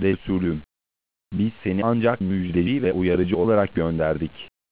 Resulüm, biz seni ancak müjdeci ve uyarıcı olarak gönderdik.